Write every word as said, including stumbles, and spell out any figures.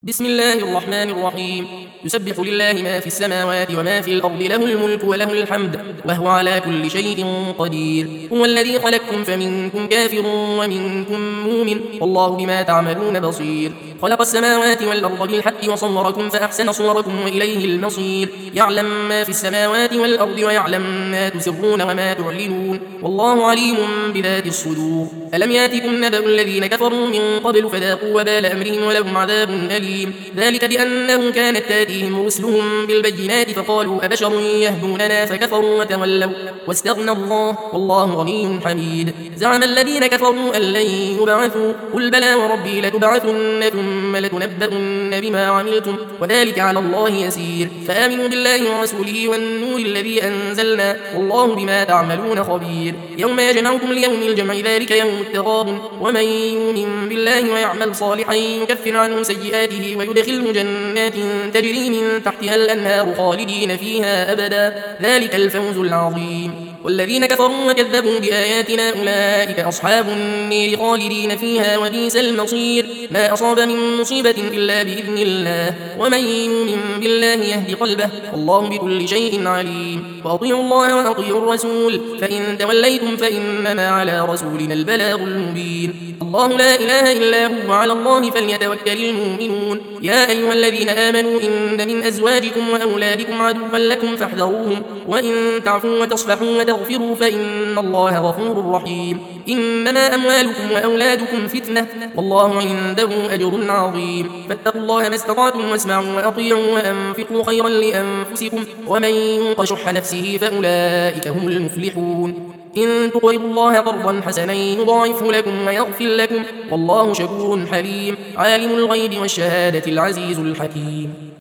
بسم الله الرحمن الرحيم. يسبح لله ما في السماوات وما في الأرض، له الملك وله الحمد وهو على كل شيء قدير. هو الذي خلقكم فمنكم كافر ومنكم مؤمن، والله بما تعملون بصير. خلق السماوات والأرض بالحق وصوركم فأحسن صوركم وإليه المصير. يعلم ما في السماوات والأرض ويعلم ما تسرون وما تعلنون، والله عليم بذات الصدور. ألم ياتكم نبأ الذين كفروا من قبل فذاقوا وبال أمرهم ولهم عذاب أليم. ذلك بأنه كانت تاتيهم رسلهم بالبينات فقالوا أبشر يهدوننا فكفروا وتولوا واستغنى الله والله غني حميد. زعم الذين كفروا أن لن يبعثوا، قل بلى وربي لتبعثن ثم لتنبؤن بما عملتم وذلك على الله يسير. فآمنوا بالله ورسوله والنور الذي أنزلنا، والله بما تعملون خبير. يوم يجمعكم ليوم الجمع ذلك يوم التغابن، ومن يؤمن بالله ويعمل صالحا يكفر عنه سيئاته ويدخله جنات تجري من تحتها الأنهار خالدين فيها أبدا، ذلك الفوز العظيم. والذين كفروا وكذبوا بآياتنا أولئك أصحاب النير خالدين فيها وبئس المصير. ما أصاب من مصيبة إلا بإذن الله، ومن يؤمن بالله يهد قلبه، والله بكل شيء عليم. وأطيعوا الله وأطيعوا الرسول، فإن توليتم فإنما على رسولنا البلاغ المبين. الله لا إله إلا هو وعلى الله فليتوكل المؤمنون. يا أيها الذين آمنوا إن من أزواجكم وأولادكم عدوا لكم فاحذروهم، وإن تعفوا وتصفحوا وتغفروا فإن الله غفور رحيم. إنما أموالكم وأولادكم فتنة، والله عنده أجر عظيم. فاتقوا الله ما استطعتم واسمعوا وأطيعوا وأنفقوا خيرا لأنفسكم، ومن يوق شح نفسه فأولئك هم المفلحون. إن تقرضوا الله قرضا حسنا يضاعفه لكم ويغفر لكم، والله شكور حليم. عالم الغيب والشهادة العزيز الحكيم.